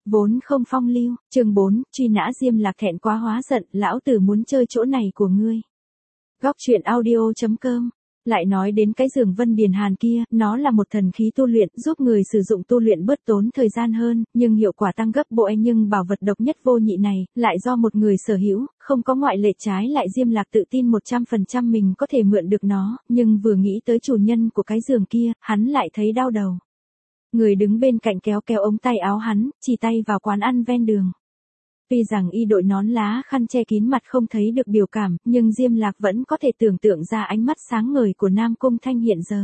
Vốn không phong lưu, chương 4, truy nã Diêm Lạc thẹn quá hóa giận, lão tử muốn chơi chỗ này của ngươi. Góc truyện audio.com. Lại nói đến cái giường Vân Điền Hàn kia, nó là một thần khí tu luyện, giúp người sử dụng tu luyện bớt tốn thời gian hơn, nhưng hiệu quả tăng gấp bội, nhưng bảo vật độc nhất vô nhị này, lại do một người sở hữu, không có ngoại lệ, trái lại Diêm Lạc tự tin 100% mình có thể mượn được nó, nhưng vừa nghĩ tới chủ nhân của cái giường kia, hắn lại thấy đau đầu. Người đứng bên cạnh kéo kéo ống tay áo hắn, chỉ tay vào quán ăn ven đường. Tuy rằng y đội nón lá khăn che kín mặt không thấy được biểu cảm, nhưng Diêm Lạc vẫn có thể tưởng tượng ra ánh mắt sáng ngời của Nam Cung Thanh hiện giờ.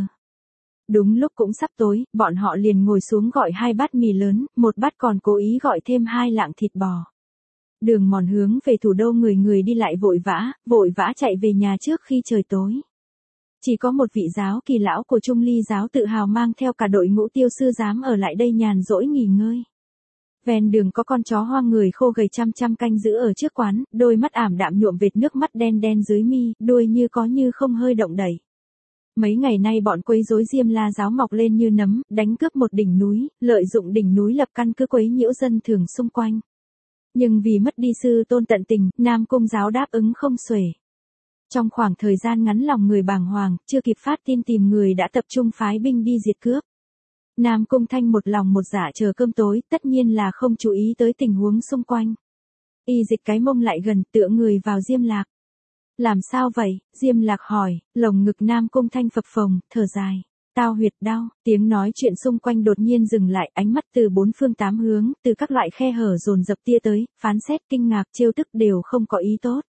Đúng lúc cũng sắp tối, bọn họ liền ngồi xuống gọi 2 bát mì lớn, một bát còn cố ý gọi thêm 2 lạng thịt bò. Đường mòn hướng về thủ đô, người đi lại vội vã chạy về nhà trước khi trời tối. Chỉ có một vị giáo kỳ lão của Trung Ly giáo tự hào mang theo cả đội ngũ tiêu sư dám ở lại đây nhàn rỗi nghỉ ngơi. Ven đường có con chó hoang người khô gầy chăm canh giữ ở trước quán, đôi mắt ảm đạm nhuộm vệt nước mắt đen dưới mi, đuôi như có như không hơi động đẩy. Mấy ngày nay bọn quấy rối Diêm La giáo mọc lên như nấm, đánh cướp một đỉnh núi, lợi dụng đỉnh núi lập căn cứ quấy nhiễu dân thường xung quanh. Nhưng vì mất đi sư tôn tận tình, Nam Cung giáo đáp ứng không xuể. Trong khoảng thời gian ngắn lòng người bàng hoàng, chưa kịp phát tin tìm người đã tập trung phái binh đi diệt cướp. Nam Cung Thanh một lòng một dạ chờ cơm tối, tất nhiên là không chú ý tới tình huống xung quanh. Y dịch cái mông lại gần, tựa người vào Diêm Lạc. Làm sao vậy? Diêm Lạc hỏi, lồng ngực Nam Cung Thanh phập phồng, thở dài. Tao huyệt đau, tiếng nói chuyện xung quanh đột nhiên dừng lại, ánh mắt từ 4 phương 8 hướng, từ các loại khe hở dồn dập tia tới, phán xét, kinh ngạc, trêu tức đều không có ý tốt.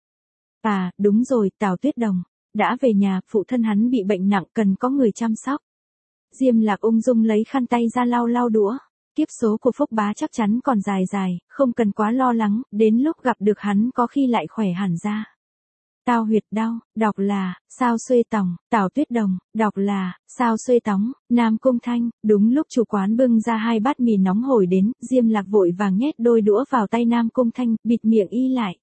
À, đúng rồi, Tào Tuyết Đồng. Đã về nhà, phụ thân hắn bị bệnh nặng, cần có người chăm sóc. Diêm Lạc ung dung lấy khăn tay ra lau đũa. Kiếp số của Phúc Bá chắc chắn còn dài, không cần quá lo lắng, đến lúc gặp được hắn có khi lại khỏe hẳn ra. Tao huyệt đau, đọc là, sao xuê tòng, Tào Tuyết Đồng, đọc là, sao xuê tóng, Nam Cung Thanh. Đúng lúc chủ quán bưng ra 2 bát mì nóng hổi đến, Diêm Lạc vội vàng nhét đôi đũa vào tay Nam Cung Thanh, bịt miệng y lại.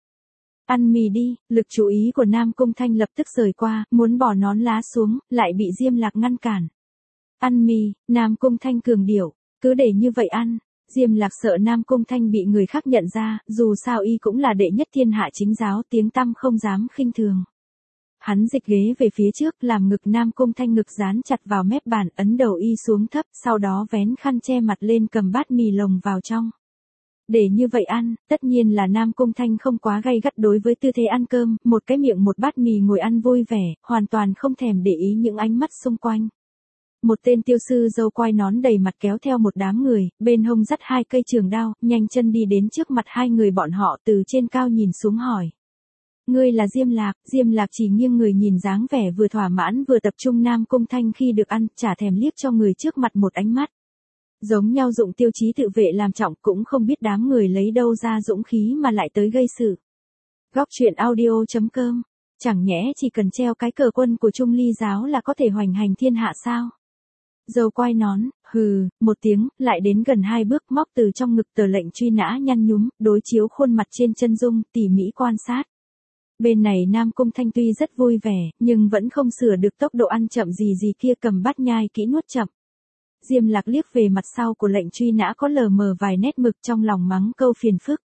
Ăn mì đi, lực chú ý của Nam Cung Thanh lập tức rời qua, muốn bỏ nón lá xuống, lại bị Diêm Lạc ngăn cản. Ăn mì, Nam Cung Thanh cường điệu, cứ để như vậy ăn. Diêm Lạc sợ Nam Cung Thanh bị người khác nhận ra, dù sao y cũng là đệ nhất thiên hạ chính giáo, tiếng tăm không dám khinh thường. Hắn dịch ghế về phía trước, làm ngực Nam Cung Thanh ngực dán chặt vào mép bàn, ấn đầu y xuống thấp, sau đó vén khăn che mặt lên cầm bát mì lồng vào trong. Để như vậy ăn, tất nhiên là Nam Cung Thanh không quá gay gắt đối với tư thế ăn cơm, một cái miệng một bát mì ngồi ăn vui vẻ, hoàn toàn không thèm để ý những ánh mắt xung quanh. Một tên tiêu sư râu quai nón đầy mặt kéo theo một đám người, bên hông dắt 2 cây trường đao, nhanh chân đi đến trước mặt 2 người bọn họ, từ trên cao nhìn xuống hỏi. Ngươi là Diêm Lạc? Diêm Lạc chỉ nghiêng người nhìn dáng vẻ vừa thỏa mãn vừa tập trung Nam Cung Thanh khi được ăn, chả thèm liếc cho người trước mặt một ánh mắt. Giống nhau dụng tiêu chí tự vệ làm trọng, cũng không biết đám người lấy đâu ra dũng khí mà lại tới gây sự. Góc truyện audio.com. Chẳng nhẽ chỉ cần treo cái cờ quân của Trung Ly giáo là có thể hoành hành thiên hạ sao? Dâu quai nón, hừ, một tiếng, lại đến gần 2 bước, móc từ trong ngực tờ lệnh truy nã nhăn nhúm, đối chiếu khuôn mặt trên chân dung, tỉ mỉ quan sát. Bên này Nam Cung Thanh tuy rất vui vẻ, nhưng vẫn không sửa được tốc độ ăn chậm gì kia, cầm bát nhai kỹ nuốt chậm. Diêm Lạc liếc về mặt sau của lệnh truy nã có lờ mờ vài nét mực, trong lòng mắng câu phiền phức.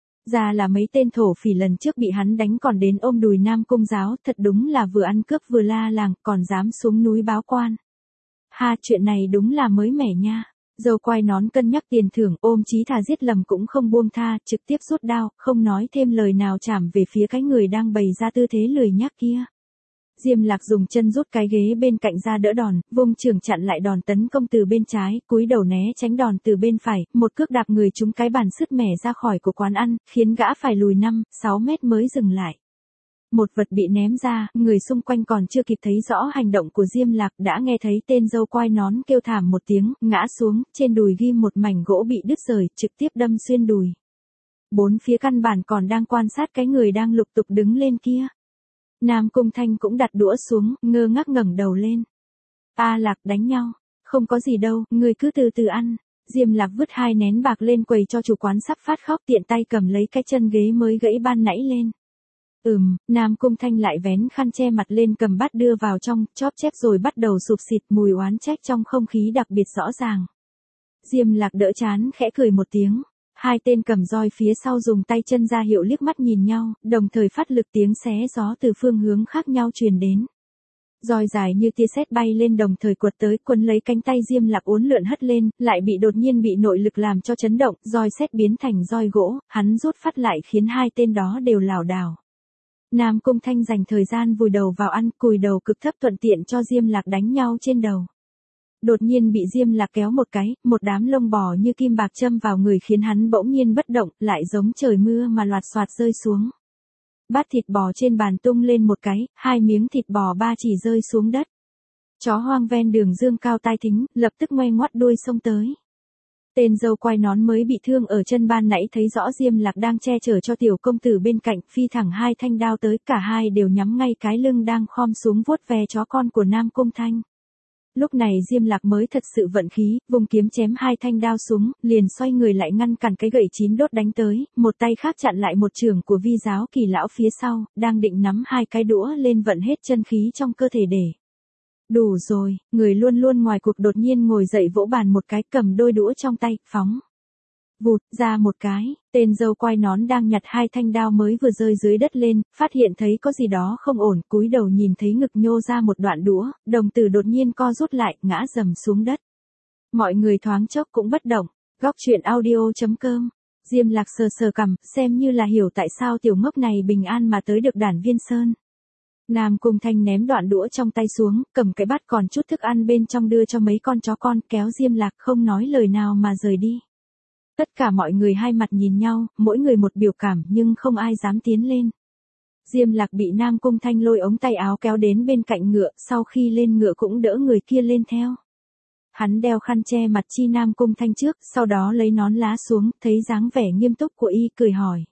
Ra là mấy tên thổ phỉ lần trước bị hắn đánh còn đến ôm đùi Nam Cung giáo, thật đúng là vừa ăn cướp vừa la làng, còn dám xuống núi báo quan. Ha, chuyện này đúng là mới mẻ nha. Dâu quai nón cân nhắc tiền thưởng, ôm chí thà giết lầm cũng không buông tha, trực tiếp rút đao, không nói thêm lời nào chảm về phía cái người đang bày ra tư thế lười nhác kia. Diêm Lạc dùng chân rút cái ghế bên cạnh ra đỡ đòn, vung trường chặn lại đòn tấn công từ bên trái, cúi đầu né tránh đòn từ bên phải, một cước đạp người trúng cái bàn sứt mẻ ra khỏi của quán ăn, khiến gã phải lùi 5-6 mét mới dừng lại. Một vật bị ném ra, người xung quanh còn chưa kịp thấy rõ hành động của Diêm Lạc đã nghe thấy tên dâu quai nón kêu thảm một tiếng, ngã xuống, trên đùi ghim một mảnh gỗ bị đứt rời, trực tiếp đâm xuyên đùi. 4 phía căn bản còn đang quan sát cái người đang lục tục đứng lên kia. Nam Cung Thanh cũng đặt đũa xuống, ngơ ngác ngẩng đầu lên. A Lạc, đánh nhau. Không có gì đâu, ngươi cứ từ từ ăn. Diêm Lạc vứt 2 nén bạc lên quầy cho chủ quán sắp phát khóc, tiện tay cầm lấy cái chân ghế mới gãy ban nãy lên. Nam Cung Thanh lại vén khăn che mặt lên cầm bát đưa vào trong, chóp chép rồi bắt đầu sụp xịt, mùi oán trách trong không khí đặc biệt rõ ràng. Diêm Lạc đỡ chán khẽ cười một tiếng. Hai tên cầm roi phía sau dùng tay chân ra hiệu liếc mắt nhìn nhau, đồng thời phát lực tiếng xé gió từ phương hướng khác nhau truyền đến. Roi dài như tia sét bay lên đồng thời quật tới, quấn lấy cánh tay Diêm Lạc uốn lượn hất lên, lại bị đột nhiên bị nội lực làm cho chấn động, roi sét biến thành roi gỗ, hắn rút phát lại khiến hai tên đó đều lảo đảo. Nam Cung Thanh dành thời gian vùi đầu vào ăn, cùi đầu cực thấp thuận tiện cho Diêm Lạc đánh nhau trên đầu. Đột nhiên bị Diêm Lạc kéo một cái, một đám lông bò như kim bạc châm vào người khiến hắn bỗng nhiên bất động, lại giống trời mưa mà loạt xoạt rơi xuống. Bát thịt bò trên bàn tung lên một cái, hai miếng thịt bò ba chỉ rơi xuống đất. Chó hoang ven đường dương cao tai thính, lập tức ngoe ngoắt đuôi xông tới. Tên dâu quai nón mới bị thương ở chân ban nãy thấy rõ Diêm Lạc đang che chở cho tiểu công tử bên cạnh, phi thẳng hai thanh đao tới, cả hai đều nhắm ngay cái lưng đang khom xuống vuốt ve chó con của Nam Cung Thanh. Lúc này Diêm Lạc mới thật sự vận khí, vùng kiếm chém hai thanh đao xuống, liền xoay người lại ngăn cản cái gậy chín đốt đánh tới, một tay khác chặn lại một chưởng của Vi giáo Kỳ lão phía sau, đang định nắm hai cái đũa lên vận hết chân khí trong cơ thể để. Đủ rồi, người luôn luôn ngoài cuộc đột nhiên ngồi dậy vỗ bàn một cái, cầm đôi đũa trong tay, phóng. Vụt ra một cái, tên dâu quai nón đang nhặt hai thanh đao mới vừa rơi dưới đất lên, phát hiện thấy có gì đó không ổn, cúi đầu nhìn thấy ngực nhô ra một đoạn đũa, đồng tử đột nhiên co rút lại, ngã rầm xuống đất. Mọi người thoáng chốc cũng bất động. Góc truyện audio.com. Diêm Lạc sờ sờ cằm, xem như là hiểu tại sao tiểu ngốc này bình an mà tới được Đản Viên Sơn. Nam Cung Thanh ném đoạn đũa trong tay xuống, cầm cái bát còn chút thức ăn bên trong đưa cho mấy con chó con, kéo Diêm Lạc không nói lời nào mà rời đi. Tất cả mọi người hai mặt nhìn nhau, mỗi người một biểu cảm nhưng không ai dám tiến lên. Diêm Lạc bị Nam Cung Thanh lôi ống tay áo kéo đến bên cạnh ngựa, sau khi lên ngựa cũng đỡ người kia lên theo. Hắn đeo khăn che mặt chi Nam Cung Thanh trước, sau đó lấy nón lá xuống, thấy dáng vẻ nghiêm túc của y cười hỏi.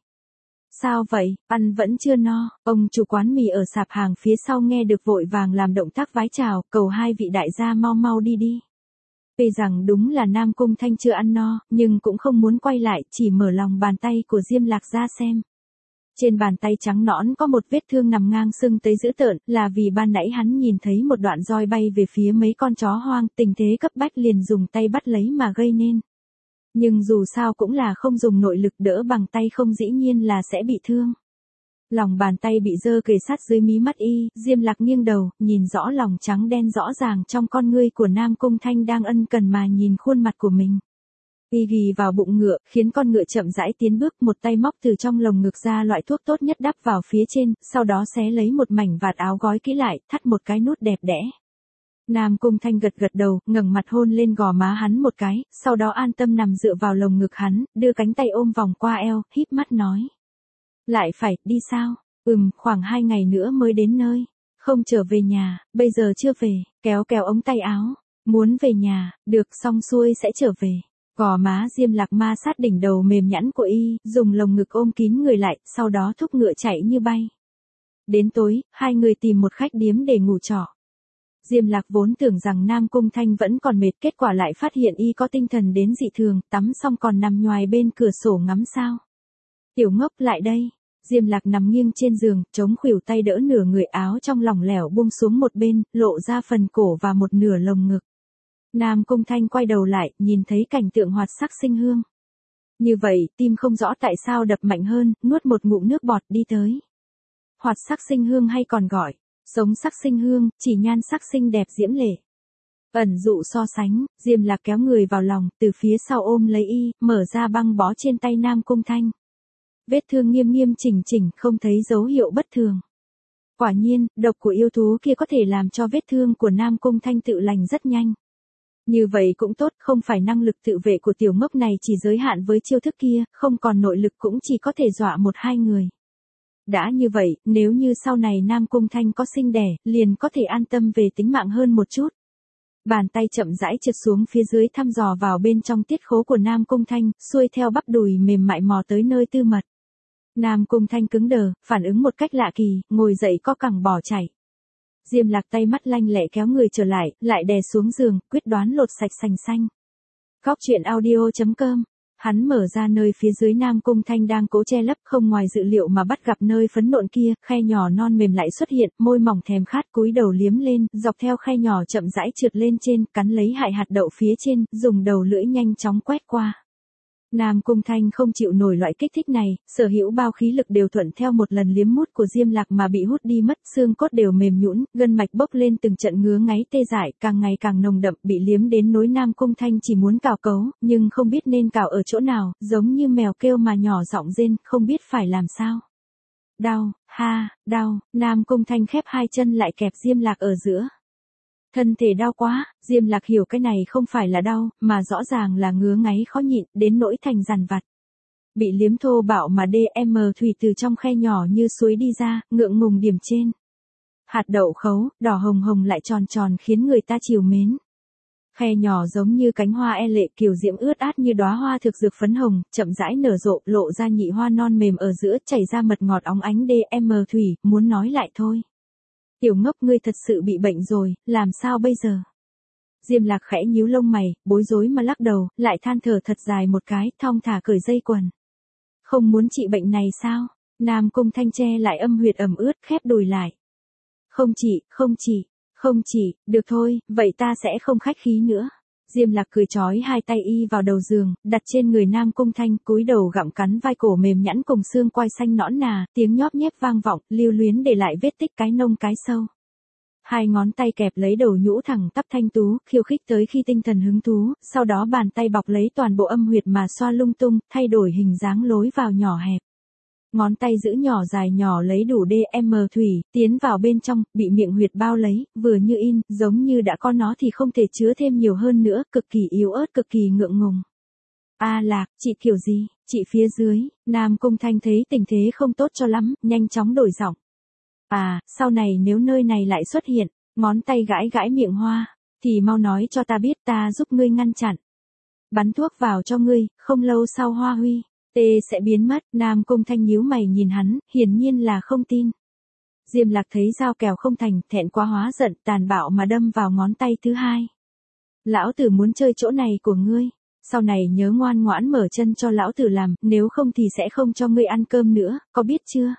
Sao vậy, ăn vẫn chưa no? Ông chủ quán mì ở sạp hàng phía sau nghe được vội vàng làm động tác vái chào, cầu hai vị đại gia mau mau đi đi. Vì rằng đúng là Nam Cung Thanh chưa ăn no, nhưng cũng không muốn quay lại, chỉ mở lòng bàn tay của Diêm Lạc ra xem. Trên bàn tay trắng nõn có một vết thương nằm ngang sưng tới dữ tợn, là vì ban nãy hắn nhìn thấy một đoạn roi bay về phía mấy con chó hoang, tình thế cấp bách liền dùng tay bắt lấy mà gây nên. Nhưng dù sao cũng là không dùng nội lực, đỡ bằng tay không dĩ nhiên là sẽ bị thương. Lòng bàn tay bị dơ kề sát dưới mí mắt y, Diêm Lạc nghiêng đầu, nhìn rõ lòng trắng đen rõ ràng trong con ngươi của Nam Cung Thanh đang ân cần mà nhìn khuôn mặt của mình. Y ghi vào bụng ngựa, khiến con ngựa chậm rãi tiến bước, một tay móc từ trong lồng ngực ra loại thuốc tốt nhất đắp vào phía trên, sau đó xé lấy một mảnh vạt áo gói kỹ lại, thắt một cái nút đẹp đẽ. Nam Cung Thanh gật gật đầu, ngẩng mặt hôn lên gò má hắn một cái, sau đó an tâm nằm dựa vào lồng ngực hắn, đưa cánh tay ôm vòng qua eo, híp mắt nói. Lại phải, đi sao? Khoảng 2 ngày nữa mới đến nơi. Không trở về nhà, bây giờ chưa về, kéo kéo ống tay áo. Muốn về nhà, được, xong xuôi sẽ trở về. Gò má Diêm Lạc ma sát đỉnh đầu mềm nhẵn của y, dùng lồng ngực ôm kín người lại, sau đó thúc ngựa chạy như bay. Đến tối, hai người tìm một khách điếm để ngủ trọ. Diêm Lạc vốn tưởng rằng Nam Cung Thanh vẫn còn mệt, kết quả lại phát hiện y có tinh thần đến dị thường, tắm xong còn nằm nhoài bên cửa sổ ngắm sao. Tiểu ngốc lại đây. Diêm Lạc nằm nghiêng trên giường, chống khuỷu tay đỡ nửa người, áo trong lỏng lẻo buông xuống một bên, lộ ra phần cổ và một nửa lồng ngực. Nam Cung Thanh quay đầu lại, nhìn thấy cảnh tượng Hoạt Sắc Sinh Hương. Như vậy, tim không rõ tại sao đập mạnh hơn, nuốt một ngụm nước bọt đi tới. Hoạt Sắc Sinh Hương hay còn gọi, Sống Sắc Sinh Hương, chỉ nhan sắc xinh đẹp diễm lệ. Ẩn dụ so sánh, Diêm Lạc kéo người vào lòng, từ phía sau ôm lấy y, mở ra băng bó trên tay Nam Cung Thanh. Vết thương nghiêm nghiêm chỉnh chỉnh, không thấy dấu hiệu bất thường. Quả nhiên, độc của yêu thú kia có thể làm cho vết thương của Nam Cung Thanh tự lành rất nhanh. Như vậy cũng tốt, không phải năng lực tự vệ của tiểu ngốc này chỉ giới hạn với chiêu thức kia, không còn nội lực cũng chỉ có thể dọa 1-2 người. Đã như vậy, nếu như sau này Nam Cung Thanh có sinh đẻ, liền có thể an tâm về tính mạng hơn một chút. Bàn tay chậm rãi trượt xuống phía dưới thăm dò vào bên trong tiết khố của Nam Cung Thanh, xuôi theo bắp đùi mềm mại mò tới nơi tư mật. Nam Cung Thanh cứng đờ, phản ứng một cách lạ kỳ, ngồi dậy co cẳng bỏ chạy. Diêm Lạc tay mắt lanh lẹ kéo người trở lại đè xuống giường, quyết đoán lột sạch sành xanh. Góc truyện audio.com. Hắn mở ra nơi phía dưới Nam Cung Thanh đang cố che lấp, không ngoài dự liệu mà bắt gặp nơi phấn nộn kia, khe nhỏ non mềm lại xuất hiện, môi mỏng thèm khát cúi đầu liếm lên, dọc theo khe nhỏ chậm rãi trượt lên trên, cắn lấy hại hạt đậu phía trên, dùng đầu lưỡi nhanh chóng quét qua. Nam Cung Thanh không chịu nổi loại kích thích này, sở hữu bao khí lực đều thuận theo một lần liếm mút của Diêm Lạc mà bị hút đi mất, xương cốt đều mềm nhũn, gân mạch bốc lên từng trận ngứa ngáy tê dại, càng ngày càng nồng đậm, bị liếm đến nỗi Nam Cung Thanh chỉ muốn cào cấu, nhưng không biết nên cào ở chỗ nào, giống như mèo kêu mà nhỏ giọng rên, không biết phải làm sao. Đau, ha, đau, Nam Cung Thanh khép hai chân lại kẹp Diêm Lạc ở giữa. Thân thể đau quá, Diêm Lạc hiểu cái này không phải là đau, mà rõ ràng là ngứa ngáy khó nhịn, đến nỗi thành dằn vặt. Bị liếm thô bạo mà DM thủy từ trong khe nhỏ như suối đi ra, ngượng ngùng điểm trên. Hạt đậu khấu, đỏ hồng hồng lại tròn tròn khiến người ta trìu mến. Khe nhỏ giống như cánh hoa e lệ kiều diễm ướt át như đóa hoa thực dược phấn hồng, chậm rãi nở rộ, lộ ra nhị hoa non mềm ở giữa, chảy ra mật ngọt óng ánh DM thủy, muốn nói lại thôi. Tiểu ngốc ngươi thật sự bị bệnh rồi, làm sao bây giờ? Diêm Lạc khẽ nhíu lông mày, bối rối mà lắc đầu, lại than thở thật dài một cái, thong thả cởi dây quần. Không muốn trị bệnh này sao? Nam Cung Thanh che lại âm huyệt ẩm ướt, khép đùi lại. Không chỉ, được thôi, vậy ta sẽ không khách khí nữa. Diêm Lạc cười chói hai tay y vào đầu giường, đặt trên người Nam Cung Thanh, cúi đầu gặm cắn vai cổ mềm nhẵn cùng xương quai xanh nõn nà, tiếng nhóp nhép vang vọng, lưu luyến để lại vết tích cái nông cái sâu. Hai ngón tay kẹp lấy đầu nhũ thẳng tắp Thanh tú, khiêu khích tới khi tinh thần hứng thú, sau đó bàn tay bọc lấy toàn bộ âm huyệt mà xoa lung tung, thay đổi hình dáng lối vào nhỏ hẹp. Ngón tay giữ nhỏ dài nhỏ lấy đủ DM thủy, tiến vào bên trong, bị miệng huyệt bao lấy, vừa như in, giống như đã có nó thì không thể chứa thêm nhiều hơn nữa, cực kỳ yếu ớt, cực kỳ ngượng ngùng. A Lạc, chị kiểu gì, chị phía dưới, Nam Cung Thanh thấy tình thế không tốt cho lắm, nhanh chóng đổi giọng. À, sau này nếu nơi này lại xuất hiện, ngón tay gãi gãi miệng hoa, thì mau nói cho ta biết ta giúp ngươi ngăn chặn. Bắn thuốc vào cho ngươi, không lâu sau Hoa Huy. Tê sẽ biến mất, Nam Cung Thanh nhíu mày nhìn hắn, hiển nhiên là không tin. Diêm Lạc thấy dao kèo không thành, thẹn quá hóa giận, tàn bạo mà đâm vào ngón tay thứ hai. Lão tử muốn chơi chỗ này của ngươi, sau này nhớ ngoan ngoãn mở chân cho lão tử làm, nếu không thì sẽ không cho ngươi ăn cơm nữa, có biết chưa?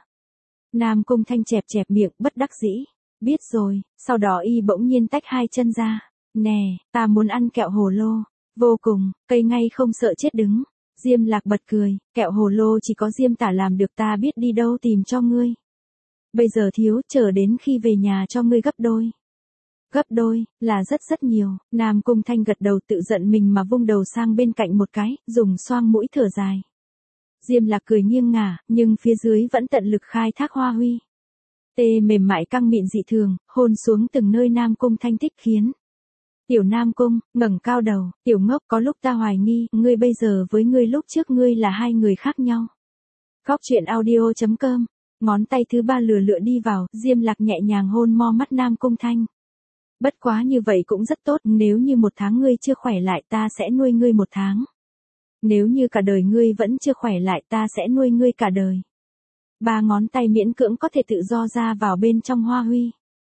Nam Cung Thanh chẹp chẹp miệng, bất đắc dĩ. Biết rồi, sau đó y bỗng nhiên tách hai chân ra. Nè, ta muốn ăn kẹo hồ lô. Vô cùng, cây ngay không sợ chết đứng. Diêm Lạc bật cười, kẹo hồ lô chỉ có Diêm Tả làm được, ta biết đi đâu tìm cho ngươi. Bây giờ thiếu, chờ đến khi về nhà cho ngươi gấp đôi. Gấp đôi, là rất nhiều, Nam Cung Thanh gật đầu tự giận mình mà vung đầu sang bên cạnh một cái, dùng xoang mũi thở dài. Diêm Lạc cười nghiêng ngả, nhưng phía dưới vẫn tận lực khai thác Hoa Huy. Tê mềm mại căng mịn dị thường, hôn xuống từng nơi Nam Cung Thanh thích khiến. Tiểu Nam Cung, ngẩng cao đầu, tiểu ngốc, có lúc ta hoài nghi, ngươi bây giờ với ngươi lúc trước ngươi là hai người khác nhau. Góc truyện audio.com, ngón tay thứ ba lừa lựa đi vào, Diêm Lạc nhẹ nhàng hôn mo mắt Nam Cung Thanh. Bất quá như vậy cũng rất tốt, nếu như 1 tháng ngươi chưa khỏe lại ta sẽ nuôi ngươi 1 tháng. Nếu như cả đời ngươi vẫn chưa khỏe lại ta sẽ nuôi ngươi cả đời. 3 ngón tay miễn cưỡng có thể tự do ra vào bên trong Hoa Huy.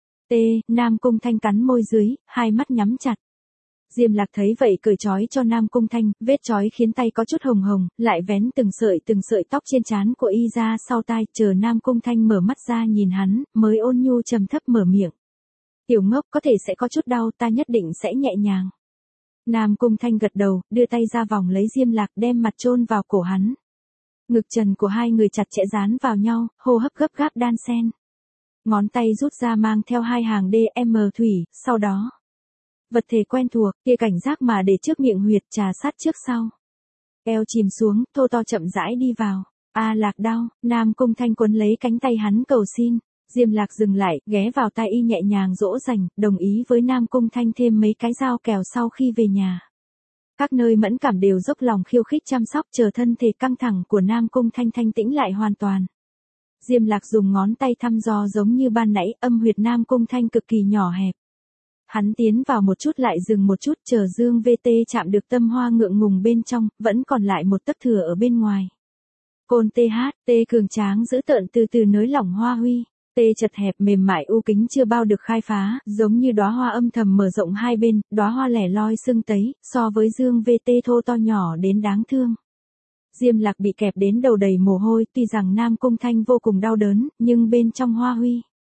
Nam Cung Thanh cắn môi dưới, hai mắt nhắm chặt. Diêm Lạc thấy vậy cởi trói cho Nam Cung Thanh, vết trói khiến tay có chút hồng hồng, lại vén từng sợi tóc trên trán của y ra sau tai, chờ Nam Cung Thanh mở mắt ra nhìn hắn, mới ôn nhu trầm thấp mở miệng. Tiểu ngốc, có thể sẽ có chút đau, ta nhất định sẽ nhẹ nhàng. Nam Cung Thanh gật đầu, đưa tay ra vòng lấy Diêm Lạc, đem mặt chôn vào cổ hắn. Ngực trần của hai người chặt chẽ dán vào nhau, hô hấp gấp gáp đan xen. Ngón tay rút ra mang theo 2 hàng DM thủy, sau đó. Vật thể quen thuộc, kia cảnh giác mà để trước miệng huyệt, trà sát trước sau. Eo chìm xuống, thô to chậm rãi đi vào. A Lạc đau, Nam Cung Thanh quấn lấy cánh tay hắn cầu xin. Diêm Lạc dừng lại, ghé vào tai y nhẹ nhàng dỗ dành, đồng ý với Nam Cung Thanh thêm mấy cái dao kèo sau khi về nhà. Các nơi mẫn cảm đều dốc lòng khiêu khích chăm sóc, chờ thân thể căng thẳng của Nam Cung Thanh thanh tĩnh lại hoàn toàn. Diêm Lạc dùng ngón tay thăm dò giống như ban nãy, âm huyệt Nam Cung Thanh cực kỳ nhỏ hẹp. Hắn tiến vào một chút lại dừng một chút, chờ dương VT chạm được tâm hoa ngượng ngùng bên trong, vẫn còn lại một tấc thừa ở bên ngoài. Côn TH, cường tráng giữ tợn từ từ nới lỏng Hoa Huy. Chật hẹp mềm mại u kính chưa bao được khai phá, giống như đóa hoa âm thầm mở rộng hai bên, đóa hoa lẻ loi sưng tấy, so với dương VT thô to nhỏ đến đáng thương. Diêm Lạc bị kẹp đến đầu đầy mồ hôi, tuy rằng Nam Cung Thanh vô cùng đau đớn, nhưng bên trong Hoa Huy.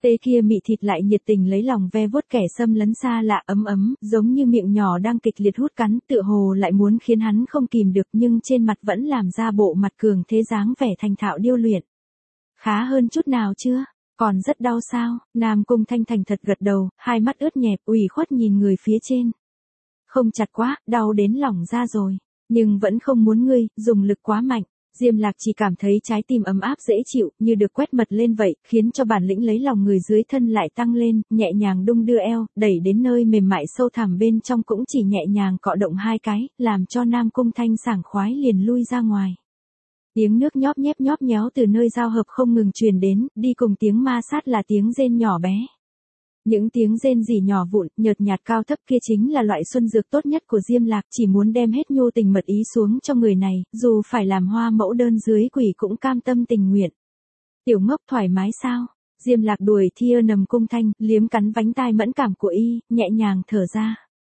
Tê kia mị thịt lại nhiệt tình lấy lòng ve vuốt kẻ xâm lấn xa lạ ấm ấm, giống như miệng nhỏ đang kịch liệt hút cắn, tựa hồ lại muốn khiến hắn không kìm được, nhưng trên mặt vẫn làm ra bộ mặt cường thế dáng vẻ thành thạo điêu luyện. Khá hơn chút nào chưa? Còn rất đau sao? Nam Cung Thanh thành thật gật đầu, hai mắt ướt nhẹp, ủy khuất nhìn người phía trên. Không chặt quá, đau đến lỏng ra rồi, nhưng vẫn không muốn ngươi dùng lực quá mạnh. Diêm Lạc chỉ cảm thấy trái tim ấm áp dễ chịu, như được quét mật lên vậy, khiến cho bản lĩnh lấy lòng người dưới thân lại tăng lên, nhẹ nhàng đung đưa eo, đẩy đến nơi mềm mại sâu thẳm bên trong cũng chỉ nhẹ nhàng cọ động hai cái, làm cho Nam Cung Thanh sảng khoái liền lui ra ngoài. Tiếng nước nhóp nhéo từ nơi giao hợp không ngừng truyền đến, đi cùng tiếng ma sát là tiếng rên nhỏ bé. Những tiếng rên rỉ nhỏ vụn, nhợt nhạt cao thấp kia chính là loại xuân dược tốt nhất của Diêm Lạc, chỉ muốn đem hết nhu tình mật ý xuống cho người này, dù phải làm hoa mẫu đơn dưới quỷ cũng cam tâm tình nguyện. Tiểu ngốc thoải mái sao? Diêm Lạc đuổi thia Nam Cung Thanh, liếm cắn vánh tai mẫn cảm của y, nhẹ nhàng thở ra.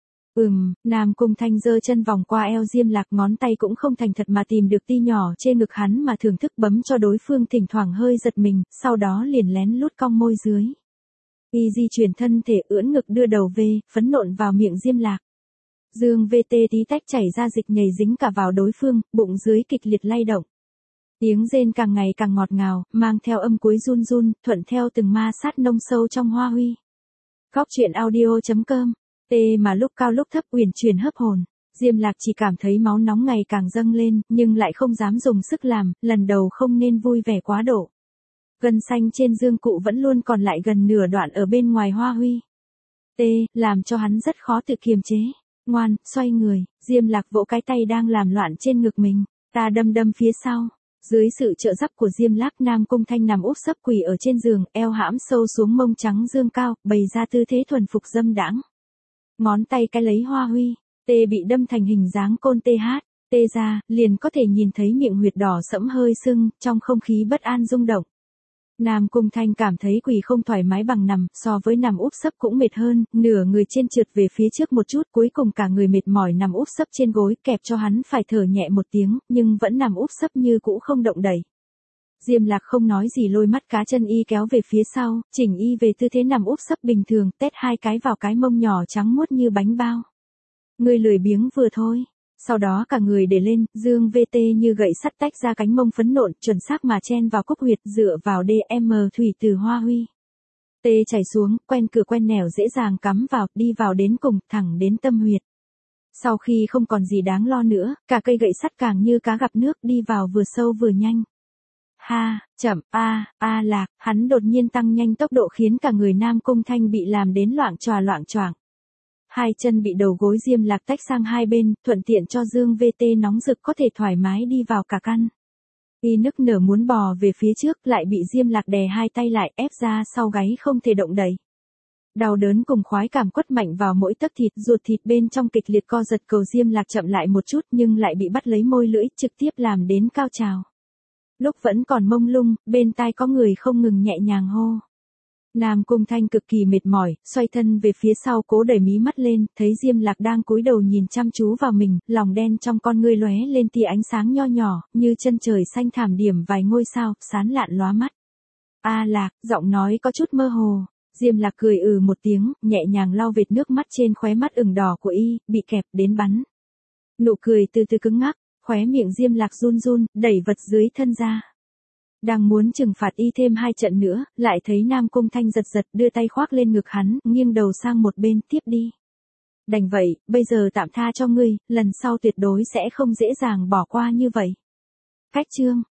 Nam Cung Thanh giơ chân vòng qua eo Diêm Lạc, ngón tay cũng không thành thật mà tìm được ti nhỏ trên ngực hắn mà thưởng thức bấm cho đối phương, thỉnh thoảng hơi giật mình, sau đó liền lén lút cong môi dưới. Y di chuyển thân thể ưỡn ngực đưa đầu về, phấn nộn vào miệng Diêm Lạc. Dương VT tí tách chảy ra dịch nhảy dính cả vào đối phương, bụng dưới kịch liệt lay động. Tiếng rên càng ngày càng ngọt ngào, mang theo âm cuối run run, thuận theo từng ma sát nông sâu trong hoa huy. Góc truyện audio.com. Tê mà lúc cao lúc thấp uyển chuyển hấp hồn. Diêm Lạc chỉ cảm thấy máu nóng ngày càng dâng lên, nhưng lại không dám dùng sức làm, lần đầu không nên vui vẻ quá độ. Gân xanh trên dương cụ vẫn luôn còn lại gần nửa đoạn ở bên ngoài hoa huy. Làm cho hắn rất khó tự kiềm chế. Ngoan, xoay người, Diêm Lạc vỗ cái tay đang làm loạn trên ngực mình, ta đâm phía sau. Dưới sự trợ giúp của Diêm Lạc, Nam Cung Thanh nằm úp sấp quỳ ở trên giường, eo hãm sâu xuống mông trắng dương cao, bày ra tư thế thuần phục dâm đãng. Ngón tay cái lấy hoa huy, bị đâm thành hình dáng côn ra, liền có thể nhìn thấy miệng huyệt đỏ sẫm hơi sưng, trong không khí bất an rung động. Nam Cung Thanh cảm thấy quỳ không thoải mái bằng nằm, so với nằm úp sấp cũng mệt hơn, nửa người trên trượt về phía trước một chút, cuối cùng cả người mệt mỏi nằm úp sấp trên gối, kẹp cho hắn phải thở nhẹ một tiếng, nhưng vẫn nằm úp sấp như cũ không động đậy. Diêm Lạc không nói gì, lôi mắt cá chân y kéo về phía sau, chỉnh y về tư thế nằm úp sấp bình thường, tét hai cái vào cái mông nhỏ trắng muốt như bánh bao. Người lười biếng vừa thôi. Sau đó cả người để lên, Dương VT như gậy sắt tách ra cánh mông phấn nộn, chuẩn xác mà chen vào cúc huyệt, dựa vào DM thủy từ hoa huy. Chảy xuống, quen cửa quen nẻo dễ dàng cắm vào, đi vào đến cùng, thẳng đến tâm huyệt. Sau khi không còn gì đáng lo nữa, cả cây gậy sắt càng như cá gặp nước, đi vào vừa sâu vừa nhanh. Chậm, Lạc, hắn đột nhiên tăng nhanh tốc độ khiến cả người Nam Cung Thanh bị làm đến loạng choạng. Hai chân bị đầu gối Diêm Lạc tách sang hai bên, thuận tiện cho Dương VT nóng rực có thể thoải mái đi vào cả căn. Y nức nở muốn bò về phía trước, lại bị Diêm Lạc đè hai tay lại, ép ra sau gáy không thể động đậy. Đau đớn cùng khoái cảm quất mạnh vào mỗi tấc thịt, ruột thịt bên trong kịch liệt co giật, cầu Diêm Lạc chậm lại một chút nhưng lại bị bắt lấy môi lưỡi, trực tiếp làm đến cao trào. Lúc vẫn còn mông lung, bên tai có người không ngừng nhẹ nhàng hô. Nam Cung Thanh cực kỳ mệt mỏi, xoay thân về phía sau cố đẩy mí mắt lên, thấy Diêm Lạc đang cúi đầu nhìn chăm chú vào mình, lòng đen trong con ngươi lóe lên tia ánh sáng nho nhỏ, như chân trời xanh thảm điểm vài ngôi sao, sán lạn lóa mắt. Lạc, giọng nói có chút mơ hồ. Diêm Lạc cười một tiếng, nhẹ nhàng lau vệt nước mắt trên khóe mắt ửng đỏ của y, bị kẹp đến bắn. Nụ cười từ từ cứng ngắc, khóe miệng Diêm Lạc run run, đẩy vật dưới thân ra. Đang muốn trừng phạt y thêm hai trận nữa, lại thấy Nam Cung Thanh giật đưa tay khoác lên ngực hắn, nghiêng đầu sang một bên, tiếp đi. Đành vậy, bây giờ tạm tha cho ngươi, lần sau tuyệt đối sẽ không dễ dàng bỏ qua như vậy. Cách chương